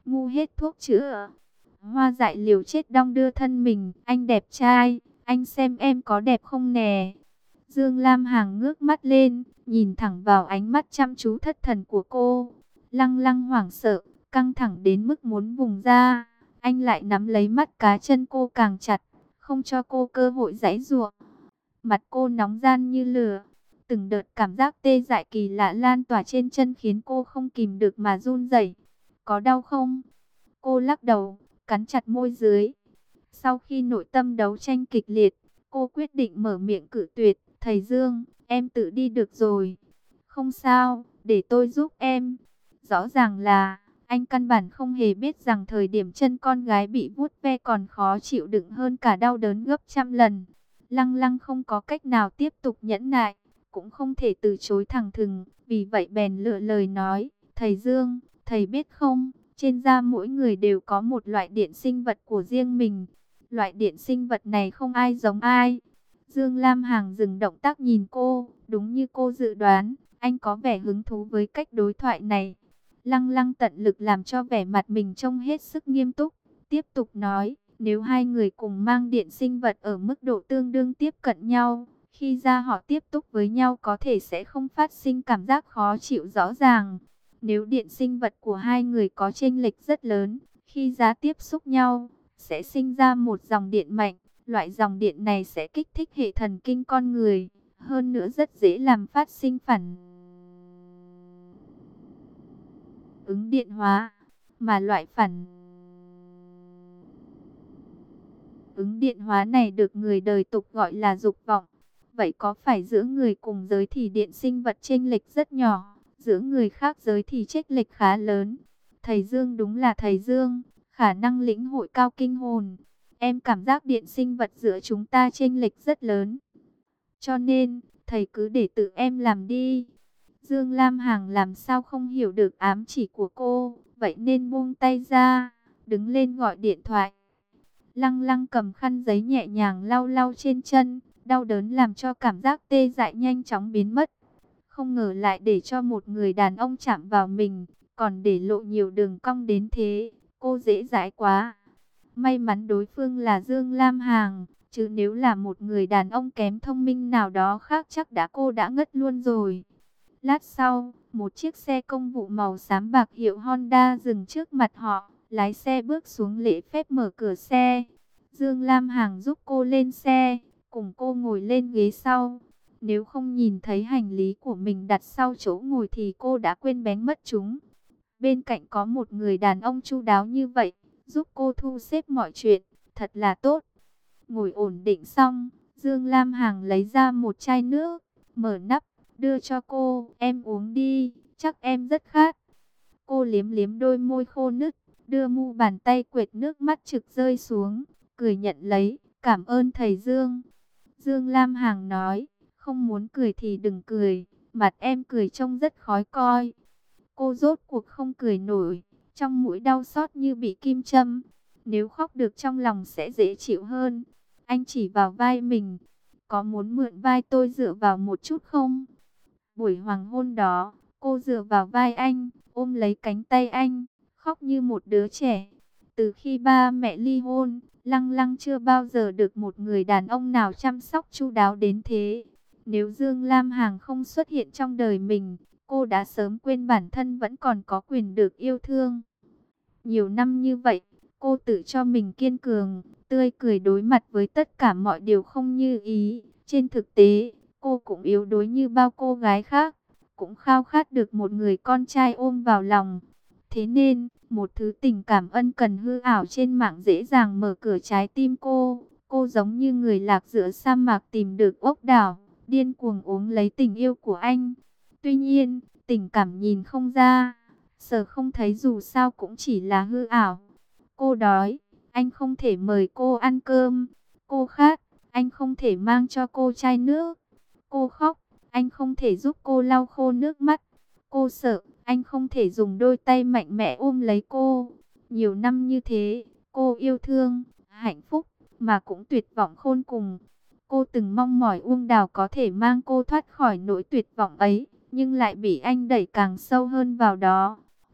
ngu hết thuốc chữa. Hoa dại liều chết đong đưa thân mình, anh đẹp trai, anh xem em có đẹp không nè. Dương Lam Hằng ngước mắt lên, nhìn thẳng vào ánh mắt chăm chú thất thần của cô. Lăng Lăng hoảng sợ, căng thẳng đến mức muốn vùng ra. Anh lại nắm lấy mắt cá chân cô càng chặt, không cho cô cơ hội giãy giụa. Mặt cô nóng ran như lửa. Từng đợt cảm giác tê dại kỳ lạ lan tỏa trên chân khiến cô không kìm được mà run rẩy. Có đau không? Cô lắc đầu, cắn chặt môi dưới. Sau khi nội tâm đấu tranh kịch liệt, cô quyết định mở miệng cự tuyệt. Thầy Dương, em tự đi được rồi. Không sao, để tôi giúp em. Rõ ràng là anh căn bản không hề biết rằng thời điểm chân con gái bị vuốt ve còn khó chịu đựng hơn cả đau đớn gấp trăm lần. Lăng Lăng không có cách nào tiếp tục nhẫn nại, cũng không thể từ chối thẳng thừng, vì vậy bèn lựa lời nói, thầy Dương, thầy biết không, trên da mỗi người đều có một loại điện sinh vật của riêng mình. Loại điện sinh vật này không ai giống ai. Dương Lam Hằng dừng động tác nhìn cô, đúng như cô dự đoán, anh có vẻ hứng thú với cách đối thoại này. Lăng Lăng tận lực làm cho vẻ mặt mình trông hết sức nghiêm túc, tiếp tục nói, nếu hai người cùng mang điện sinh vật ở mức độ tương đương tiếp cận nhau, khi da họ tiếp xúc với nhau có thể sẽ không phát sinh cảm giác khó chịu rõ ràng. Nếu điện sinh vật của hai người có chênh lệch rất lớn, khi da tiếp xúc nhau, sẽ sinh ra một dòng điện mạnh. Loại dòng điện này sẽ kích thích hệ thần kinh con người, hơn nữa rất dễ làm phát sinh phản ứng điện hóa, mà loại phản ứng điện hóa này được người đời tục gọi là dục vọng. Vậy có phải giữa người cùng giới thì điện sinh vật chênh lệch rất nhỏ, giữa người khác giới thì chênh lệch khá lớn? Thầy Dương đúng là thầy Dương, khả năng lĩnh hội cao kinh hồn. Em cảm giác điện sinh vật giữa chúng ta chênh lệch rất lớn. Cho nên, thầy cứ để tự em làm đi. Dương Lam Hằng làm sao không hiểu được ám chỉ của cô, vậy nên buông tay ra, đứng lên gọi điện thoại. Lăng Lăng cầm khăn giấy nhẹ nhàng lau lau trên chân, đau đớn làm cho cảm giác tê dại nhanh chóng biến mất. Không ngờ lại để cho một người đàn ông chạm vào mình, còn để lộ nhiều đường cong đến thế, cô dễ dãi quá. May mắn đối phương là Dương Lam Hằng, chứ nếu là một người đàn ông kém thông minh nào đó khác chắc đã cô đã ngất luôn rồi. Lát sau, một chiếc xe công vụ màu xám bạc hiệu Honda dừng trước mặt họ, lái xe bước xuống lễ phép mở cửa xe. Dương Lam Hằng giúp cô lên xe, cùng cô ngồi lên ghế sau. Nếu không nhìn thấy hành lý của mình đặt sau chỗ ngồi thì cô đã quên bén mất chúng. Bên cạnh có một người đàn ông chu đáo như vậy, giúp cô thu xếp mọi chuyện, thật là tốt. Ngồi ổn định xong, Dương Lam Hằng lấy ra một chai nước, mở nắp, đưa cho cô, em uống đi, chắc em rất khát. Cô liếm liếm đôi môi khô nứt, đưa mu bàn tay quệt nước mắt trực rơi xuống, cười nhận lấy, cảm ơn thầy Dương. Dương Lam Hằng nói, không muốn cười thì đừng cười, mặt em cười trông rất khó coi. Cô rốt cuộc không cười nổi, trong mũi đau xót như bị kim châm. Nếu khóc được trong lòng sẽ dễ chịu hơn. Anh chỉ vào vai mình, có muốn mượn vai tôi dựa vào một chút không? Buổi hoàng hôn đó, cô dựa vào vai anh, ôm lấy cánh tay anh, khóc như một đứa trẻ. Từ khi ba mẹ ly hôn, Lăng Lăng chưa bao giờ được một người đàn ông nào chăm sóc chu đáo đến thế. Nếu Dương Lam Hằng không xuất hiện trong đời mình, cô đã sớm quên bản thân vẫn còn có quyền được yêu thương. Nhiều năm như vậy, cô tự cho mình kiên cường, tươi cười đối mặt với tất cả mọi điều không như ý. Trên thực tế, cô cũng yếu đuối như bao cô gái khác, cũng khao khát được một người con trai ôm vào lòng. Thế nên, một thứ tình cảm ân cần hư ảo trên mạng dễ dàng mở cửa trái tim cô. Cô giống như người lạc giữa sa mạc tìm được ốc đảo, điên cuồng uống lấy tình yêu của anh. Tuy nhiên, tình cảm nhìn không ra, sợ không thấy dù sao cũng chỉ là hư ảo. Cô đói, anh không thể mời cô ăn cơm. Cô khát, anh không thể mang cho cô chai nước. Cô khóc, anh không thể giúp cô lau khô nước mắt. Cô sợ, anh không thể dùng đôi tay mạnh mẽ ôm lấy cô. Nhiều năm như thế, cô yêu thương, hạnh phúc, mà cũng tuyệt vọng khôn cùng. Cô từng mong mỏi Uông Đào có thể mang cô thoát khỏi nỗi tuyệt vọng ấy, nhưng lại bị anh đẩy càng sâu hơn vào đó.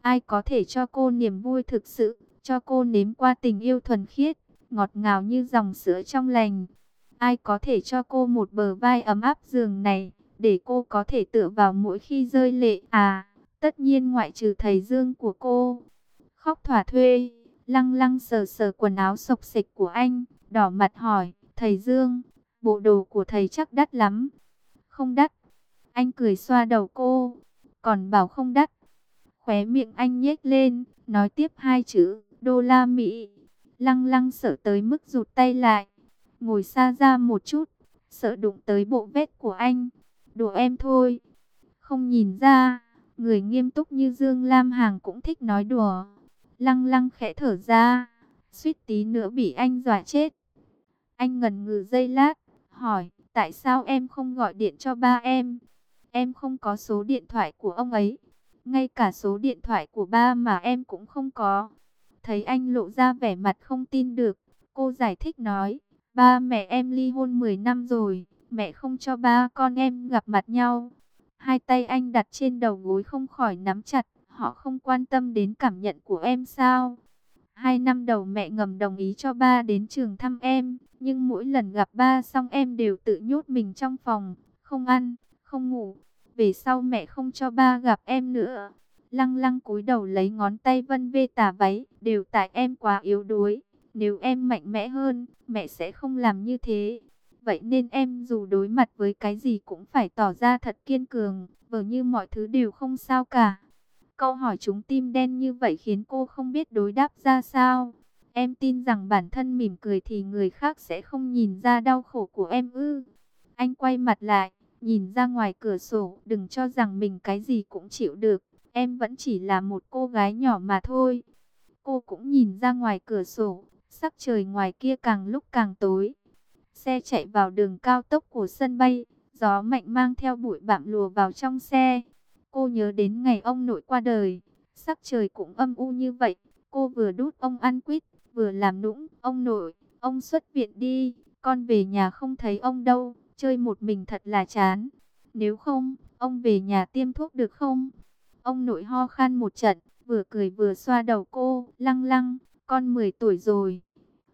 Ai có thể cho cô niềm vui thực sự, cho cô nếm qua tình yêu thuần khiết, ngọt ngào như dòng sữa trong lành. Ai có thể cho cô một bờ vai ấm áp giường này, để cô có thể tựa vào mỗi khi rơi lệ. À, tất nhiên ngoại trừ thầy Dương của cô. Khóc thỏa thuê, Lăng Lăng sờ sờ quần áo xộc xệch của anh, đỏ mặt hỏi, thầy Dương, bộ đồ của thầy chắc đắt lắm. Không đắt. Anh cười xoa đầu cô, còn bảo không đắt. Khóe miệng anh nhếch lên, nói tiếp hai chữ, đô la Mỹ. Lăng Lăng sợ tới mức rụt tay lại, ngồi xa ra một chút, sợ đụng tới bộ vest của anh. Đùa em thôi. Không nhìn ra, người nghiêm túc như Dương Lam Hằng cũng thích nói đùa. Lăng Lăng khẽ thở ra, suýt tí nữa bị anh dọa chết. Anh ngần ngừ giây lát, hỏi, tại sao em không gọi điện cho ba em? Em không có số điện thoại của ông ấy. Ngay cả số điện thoại của ba mà em cũng không có. Thấy anh lộ ra vẻ mặt không tin được, cô giải thích nói, ba mẹ em ly hôn mười năm rồi, mẹ không cho ba con em gặp mặt nhau. Hai tay anh đặt trên đầu gối không khỏi nắm chặt, họ không quan tâm đến cảm nhận của em sao? Hai năm đầu mẹ ngầm đồng ý cho ba đến trường thăm em, nhưng mỗi lần gặp ba xong em đều tự nhốt mình trong phòng, không ăn, không ngủ. Về sau mẹ không cho ba gặp em nữa. Lăng Lăng cúi đầu lấy ngón tay vân vê tà váy, đều tại em quá yếu đuối. Nếu em mạnh mẽ hơn, mẹ sẽ không làm như thế. Vậy nên em dù đối mặt với cái gì cũng phải tỏ ra thật kiên cường, vờ như mọi thứ đều không sao cả. Câu hỏi trúng tim đen như vậy khiến cô không biết đối đáp ra sao. Em tin rằng bản thân mỉm cười thì người khác sẽ không nhìn ra đau khổ của em ư? Anh quay mặt lại, nhìn ra ngoài cửa sổ, đừng cho rằng mình cái gì cũng chịu được. Em vẫn chỉ là một cô gái nhỏ mà thôi. Cô cũng nhìn ra ngoài cửa sổ, sắc trời ngoài kia càng lúc càng tối. Xe chạy vào đường cao tốc của sân bay, gió mạnh mang theo bụi bặm lùa vào trong xe. Cô nhớ đến ngày ông nội qua đời, sắc trời cũng âm u như vậy. Cô vừa đút ông ăn quýt, vừa làm nũng, ông nội, ông xuất viện đi, con về nhà không thấy ông đâu, chơi một mình thật là chán. Nếu không, ông về nhà tiêm thuốc được không? Ông nội ho khan một trận, vừa cười vừa xoa đầu cô, Lăng Lăng, con mười tuổi rồi.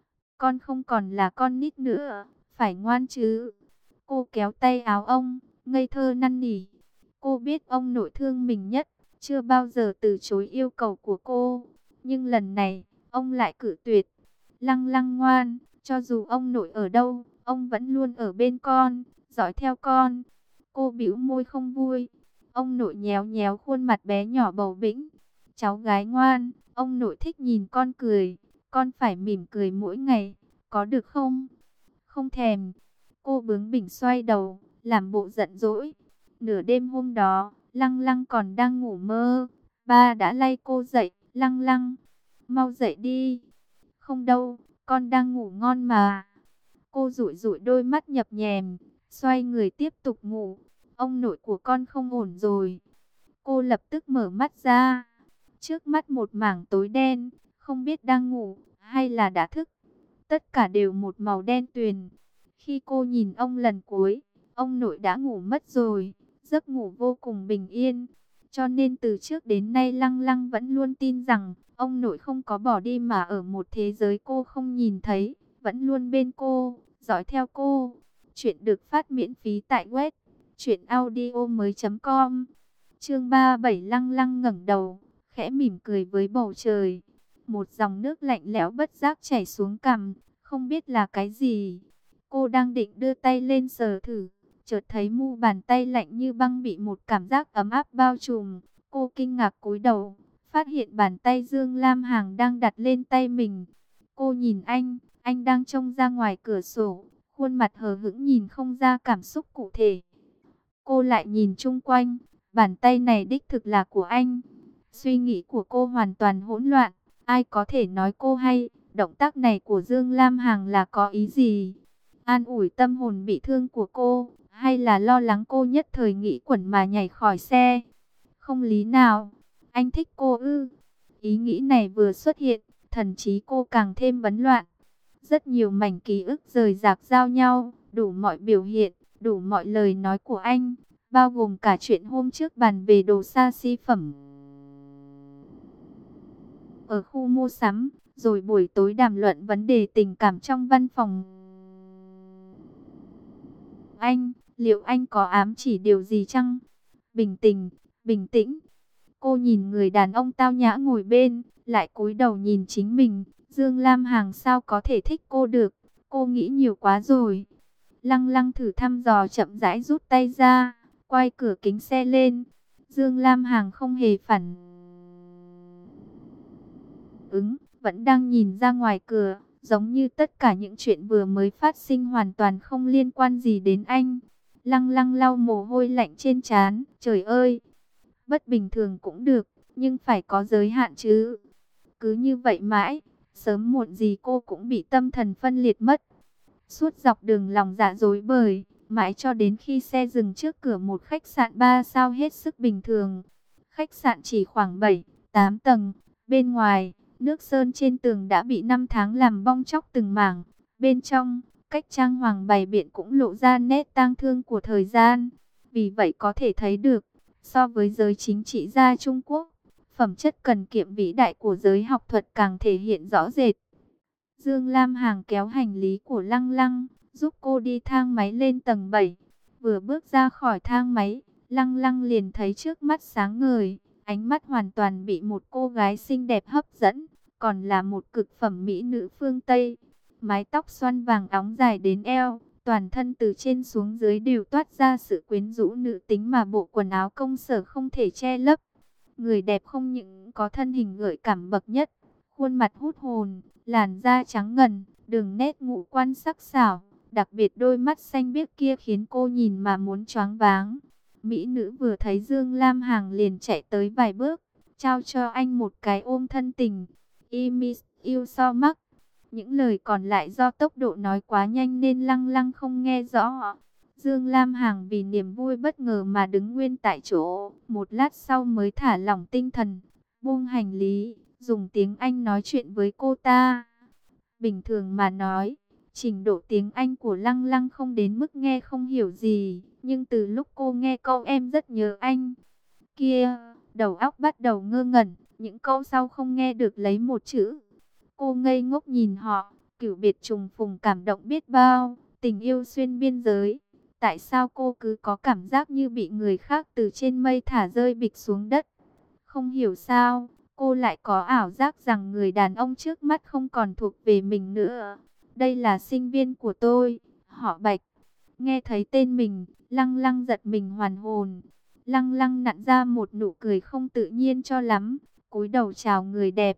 Con không còn là con nít nữa, phải ngoan chứ. Cô kéo tay áo ông, ngây thơ năn nỉ. Cô biết ông nội thương mình nhất, chưa bao giờ từ chối yêu cầu của cô. Nhưng lần này, ông lại cự tuyệt. Lăng Lăng ngoan, cho dù ông nội ở đâu, ông vẫn luôn ở bên con, dõi theo con. Cô bĩu môi không vui. Ông nội nhéo nhéo khuôn mặt bé nhỏ bầu bĩnh. Cháu gái ngoan, ông nội thích nhìn con cười. Con phải mỉm cười mỗi ngày, có được không? Không thèm. Cô bướng bỉnh xoay đầu, làm bộ giận dỗi. Nửa đêm hôm đó, Lăng Lăng còn đang ngủ mơ. Ba đã lay cô dậy, Lăng Lăng, mau dậy đi. Không đâu, con đang ngủ ngon mà. Cô dụi dụi đôi mắt nhập nhèm, xoay người tiếp tục ngủ. Ông nội của con không ổn rồi. Cô lập tức mở mắt ra. Trước mắt một mảng tối đen, không biết đang ngủ hay là đã thức. Tất cả đều một màu đen tuyền. Khi cô nhìn ông lần cuối, ông nội đã ngủ mất rồi. Giấc ngủ vô cùng bình yên. Cho nên từ trước đến nay Lăng Lăng vẫn luôn tin rằng ông nội không có bỏ đi mà ở một thế giới cô không nhìn thấy. Vẫn luôn bên cô, dõi theo cô. Chuyện được phát miễn phí tại web truyện audio mới chấm com. Chương ba mươi bảy. Lăng Lăng ngẩng đầu, khẽ mỉm cười với bầu trời. Một dòng nước lạnh lẽo bất giác chảy xuống cằm, không biết là cái gì. Cô đang định đưa tay lên sờ thử, chợt thấy mu bàn tay lạnh như băng bị một cảm giác ấm áp bao trùm. Cô kinh ngạc cúi đầu, phát hiện bàn tay Dương Lam Hằng đang đặt lên tay mình. Cô nhìn anh, anh đang trông ra ngoài cửa sổ, khuôn mặt hờ hững nhìn không ra cảm xúc cụ thể. Cô lại nhìn chung quanh, bàn tay này đích thực là của anh. Suy nghĩ của cô hoàn toàn hỗn loạn, ai có thể nói cô hay, động tác này của Dương Lam Hằng là có ý gì? An ủi tâm hồn bị thương của cô, hay là lo lắng cô nhất thời nghĩ quẩn mà nhảy khỏi xe? Không lý nào, anh thích cô ư? Ý nghĩ này vừa xuất hiện, thần trí cô càng thêm bấn loạn. Rất nhiều mảnh ký ức rời rạc giao nhau, đủ mọi biểu hiện, đủ mọi lời nói của anh, bao gồm cả chuyện hôm trước bàn về đồ xa xỉ phẩm. ở khu mua sắm, rồi buổi tối đàm luận vấn đề tình cảm trong văn phòng. Anh, liệu anh có ám chỉ điều gì chăng? Bình tĩnh, bình tĩnh. Cô nhìn người đàn ông tao nhã ngồi bên, lại cúi đầu nhìn chính mình. Dương Lam Hằng sao có thể thích cô được? Cô nghĩ nhiều quá rồi. Lăng Lăng thử thăm dò chậm rãi rút tay ra, quay cửa kính xe lên. Dương Lam Hằng không hề phản ứng, vẫn đang nhìn ra ngoài cửa, giống như tất cả những chuyện vừa mới phát sinh hoàn toàn không liên quan gì đến anh. Lăng Lăng lau mồ hôi lạnh trên trán, trời ơi, bất bình thường cũng được, nhưng phải có giới hạn chứ. Cứ như vậy mãi, sớm muộn gì cô cũng bị tâm thần phân liệt mất. Suốt dọc đường lòng dạ rối bời, mãi cho đến khi xe dừng trước cửa một khách sạn ba sao hết sức bình thường. Khách sạn chỉ khoảng bảy, tám tầng, bên ngoài, nước sơn trên tường đã bị năm tháng làm bong tróc từng mảng. Bên trong, cách trang hoàng bày biện cũng lộ ra nét tang thương của thời gian. Vì vậy có thể thấy được, so với giới chính trị gia Trung Quốc, phẩm chất cần kiệm vĩ đại của giới học thuật càng thể hiện rõ rệt. Dương Lam Hằng kéo hành lý của Lăng Lăng, giúp cô đi thang máy lên tầng bảy. Vừa bước ra khỏi thang máy, Lăng Lăng liền thấy trước mắt sáng ngời, ánh mắt hoàn toàn bị một cô gái xinh đẹp hấp dẫn, còn là một cực phẩm mỹ nữ phương Tây. Mái tóc xoăn vàng óng dài đến eo, toàn thân từ trên xuống dưới đều toát ra sự quyến rũ nữ tính mà bộ quần áo công sở không thể che lấp. Người đẹp không những có thân hình gợi cảm bậc nhất, khuôn mặt hút hồn, làn da trắng ngần, đường nét ngũ quan sắc sảo, đặc biệt đôi mắt xanh biếc kia khiến cô nhìn mà muốn choáng váng. Mỹ nữ vừa thấy Dương Lam Hằng liền chạy tới vài bước, trao cho anh một cái ôm thân tình. I miss you so much. Những lời còn lại do tốc độ nói quá nhanh nên Lăng Lăng không nghe rõ. Dương Lam Hằng vì niềm vui bất ngờ mà đứng nguyên tại chỗ, một lát sau mới thả lỏng tinh thần, buông hành lý, dùng tiếng Anh nói chuyện với cô ta. Bình thường mà nói, trình độ tiếng Anh của Lăng Lăng không đến mức nghe không hiểu gì, nhưng từ lúc cô nghe câu em rất nhớ anh kia, đầu óc bắt đầu ngơ ngẩn, những câu sau không nghe được lấy một chữ. Cô ngây ngốc nhìn họ, cửu biệt trùng phùng cảm động biết bao, tình yêu xuyên biên giới. Tại sao cô cứ có cảm giác như bị người khác từ trên mây thả rơi bịch xuống đất? Không hiểu sao, cô lại có ảo giác rằng người đàn ông trước mắt không còn thuộc về mình nữa. Đây là sinh viên của tôi, họ Bạch. Nghe thấy tên mình, Lăng Lăng giật mình hoàn hồn. Lăng Lăng nặn ra một nụ cười không tự nhiên cho lắm, cúi đầu chào người đẹp.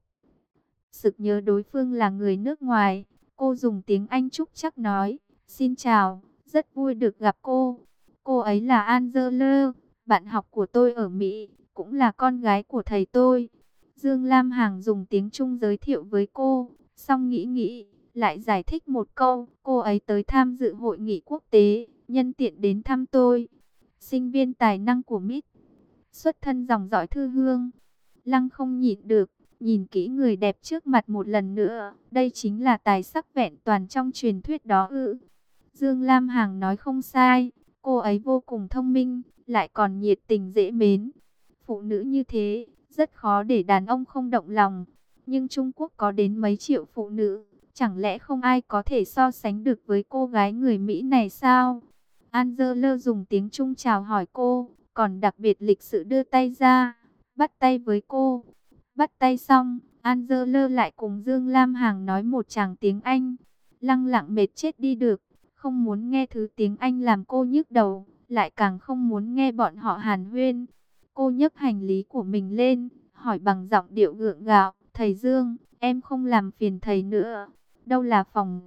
Sực nhớ đối phương là người nước ngoài, cô dùng tiếng Anh trúc chắc nói, xin chào, rất vui được gặp cô. Cô ấy là Angela, bạn học của tôi ở Mỹ, cũng là con gái của thầy tôi. Dương Lam Hằng dùng tiếng Trung giới thiệu với cô, xong nghĩ nghĩ, lại giải thích một câu, cô ấy tới tham dự hội nghị quốc tế, nhân tiện đến thăm tôi. Sinh viên tài năng của Mỹ, xuất thân dòng dõi thư hương. Lăng không nhịn được, nhìn kỹ người đẹp trước mặt một lần nữa, đây chính là tài sắc vẹn toàn trong truyền thuyết đó ư? Dương Lam Hằng nói không sai, cô ấy vô cùng thông minh, lại còn nhiệt tình dễ mến. Phụ nữ như thế, rất khó để đàn ông không động lòng. Nhưng Trung Quốc có đến mấy triệu phụ nữ, chẳng lẽ không ai có thể so sánh được với cô gái người Mỹ này sao? Angela dùng tiếng Trung chào hỏi cô, còn đặc biệt lịch sự đưa tay ra, bắt tay với cô. Bắt tay xong, Angela lại cùng Dương Lam Hằng nói một tràng tiếng Anh. Lăng Lặng mệt chết đi được, không muốn nghe thứ tiếng Anh làm cô nhức đầu, lại càng không muốn nghe bọn họ hàn huyên. Cô nhấc hành lý của mình lên, hỏi bằng giọng điệu gượng gạo, thầy Dương, em không làm phiền thầy nữa. Đâu là phòng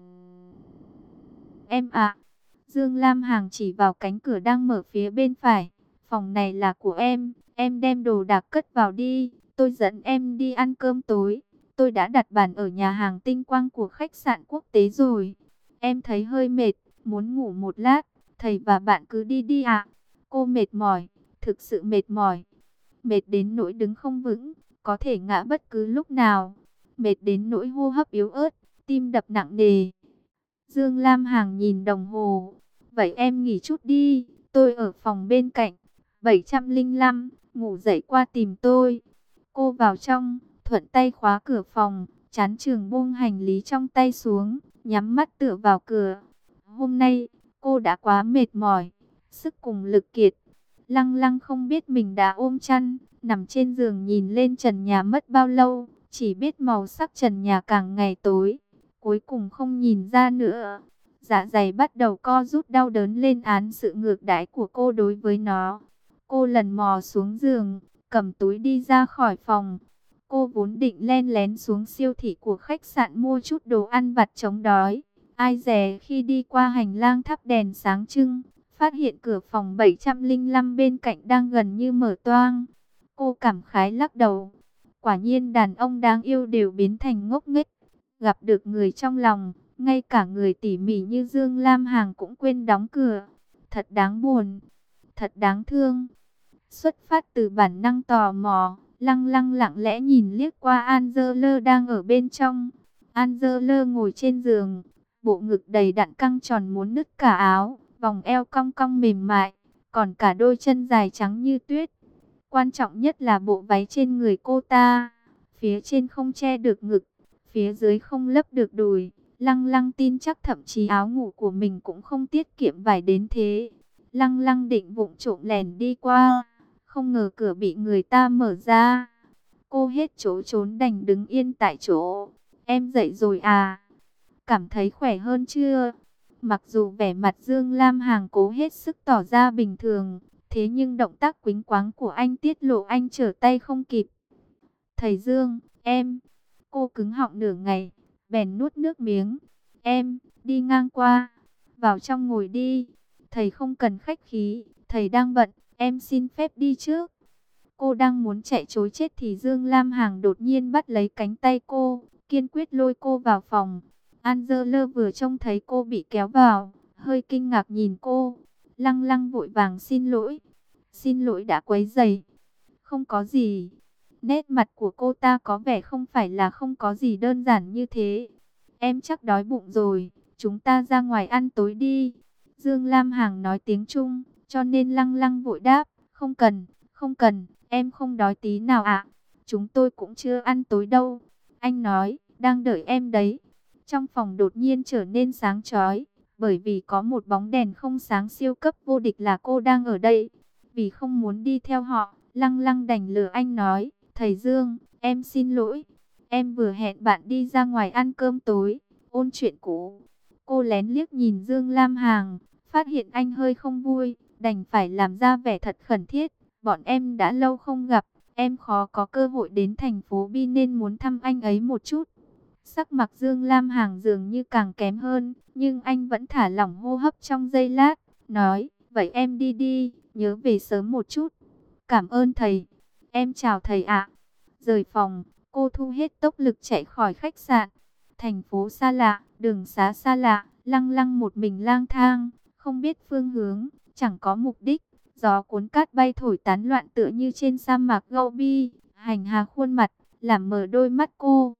em ạ? Dương Lam Hằng chỉ vào cánh cửa đang mở phía bên phải. Phòng này là của em, em đem đồ đạc cất vào đi, tôi dẫn em đi ăn cơm tối. Tôi đã đặt bàn ở nhà hàng Tinh Quang của khách sạn quốc tế rồi. Em thấy hơi mệt, muốn ngủ một lát, thầy và bạn cứ đi đi ạ. Cô mệt mỏi, thực sự mệt mỏi. Mệt đến nỗi đứng không vững, có thể ngã bất cứ lúc nào. Mệt đến nỗi hô hấp yếu ớt, tim đập nặng nề. Dương Lam Hằng nhìn đồng hồ. Vậy em nghỉ chút đi, tôi ở phòng bên cạnh, bảy trăm linh lăm, ngủ dậy qua tìm tôi. Cô vào trong, thuận tay khóa cửa phòng, chán trường buông hành lý trong tay xuống, nhắm mắt tựa vào cửa. Hôm nay, cô đã quá mệt mỏi, sức cùng lực kiệt. Lăng Lăng không biết mình đã ôm chăn, nằm trên giường nhìn lên trần nhà mất bao lâu, chỉ biết màu sắc trần nhà càng ngày tối, cuối cùng không nhìn ra nữa. Dạ dày bắt đầu co rút đau đớn lên án sự ngược đãi của cô đối với nó. Cô lần mò xuống giường, cầm túi đi ra khỏi phòng. Cô vốn định len lén xuống siêu thị của khách sạn mua chút đồ ăn vặt chống đói. Ai dè khi đi qua hành lang thắp đèn sáng trưng, phát hiện cửa phòng bảy trăm lẻ năm bên cạnh đang gần như mở toang. Cô cảm khái lắc đầu. Quả nhiên đàn ông đáng yêu đều biến thành ngốc nghếch. Gặp được người trong lòng, ngay cả người tỉ mỉ như Dương Lam Hằng cũng quên đóng cửa. Thật đáng buồn, thật đáng thương. Xuất phát từ bản năng tò mò, Lăng Lăng lặng lẽ nhìn liếc qua Angela đang ở bên trong. Angela ngồi trên giường, bộ ngực đầy đặn căng tròn muốn nứt cả áo, vòng eo cong cong mềm mại, còn cả đôi chân dài trắng như tuyết. Quan trọng nhất là bộ váy trên người cô ta, phía trên không che được ngực, phía dưới không lấp được đùi. Lăng Lăng tin chắc thậm chí áo ngủ của mình cũng không tiết kiệm vải đến thế. Lăng Lăng định vụng trộm lèn đi qua, không ngờ cửa bị người ta mở ra. Cô hết chỗ trốn đành đứng yên tại chỗ. Em dậy rồi à? Cảm thấy khỏe hơn chưa? Mặc dù vẻ mặt Dương Lam Hằng cố hết sức tỏ ra bình thường, thế nhưng động tác quýnh quáng của anh tiết lộ anh trở tay không kịp. Thầy Dương, em... Cô cứng họng nửa ngày, bèn nuốt nước miếng. Em, đi ngang qua. Vào trong ngồi đi. Thầy không cần khách khí, thầy đang bận, em xin phép đi trước. Cô đang muốn chạy trối chết thì Dương Lam Hằng đột nhiên bắt lấy cánh tay cô, kiên quyết lôi cô vào phòng. Angela vừa trông thấy cô bị kéo vào, hơi kinh ngạc nhìn cô. Lăng Lăng vội vàng xin lỗi. Xin lỗi đã quấy rầy. Không có gì. Nét mặt của cô ta có vẻ không phải là không có gì đơn giản như thế. Em chắc đói bụng rồi, chúng ta ra ngoài ăn tối đi. Dương Lam Hằng nói tiếng Trung, cho nên Lăng Lăng vội đáp. Không cần, không cần, em không đói tí nào ạ. Chúng tôi cũng chưa ăn tối đâu. Anh nói, đang đợi em đấy. Trong phòng đột nhiên trở nên sáng chói, bởi vì có một bóng đèn không sáng siêu cấp vô địch là cô đang ở đây. Vì không muốn đi theo họ, Lăng Lăng đành lừa anh nói, thầy Dương, em xin lỗi. Em vừa hẹn bạn đi ra ngoài ăn cơm tối, ôn chuyện cũ. Cô lén liếc nhìn Dương Lam Hằng, phát hiện anh hơi không vui, đành phải làm ra vẻ thật khẩn thiết. Bọn em đã lâu không gặp, em khó có cơ hội đến thành phố B nên muốn thăm anh ấy một chút. Sắc mặt Dương Lam Hằng dường như càng kém hơn, nhưng anh vẫn thả lỏng hô hấp trong giây lát, nói, vậy em đi đi, nhớ về sớm một chút. Cảm ơn thầy, em chào thầy ạ. Rời phòng, cô thu hết tốc lực chạy khỏi khách sạn. Thành phố xa lạ, đường xá xa lạ, Lăng Lăng một mình lang thang, không biết phương hướng, chẳng có mục đích. Gió cuốn cát bay thổi tán loạn tựa như trên sa mạc Gobi, hành hà khuôn mặt, làm mờ đôi mắt cô.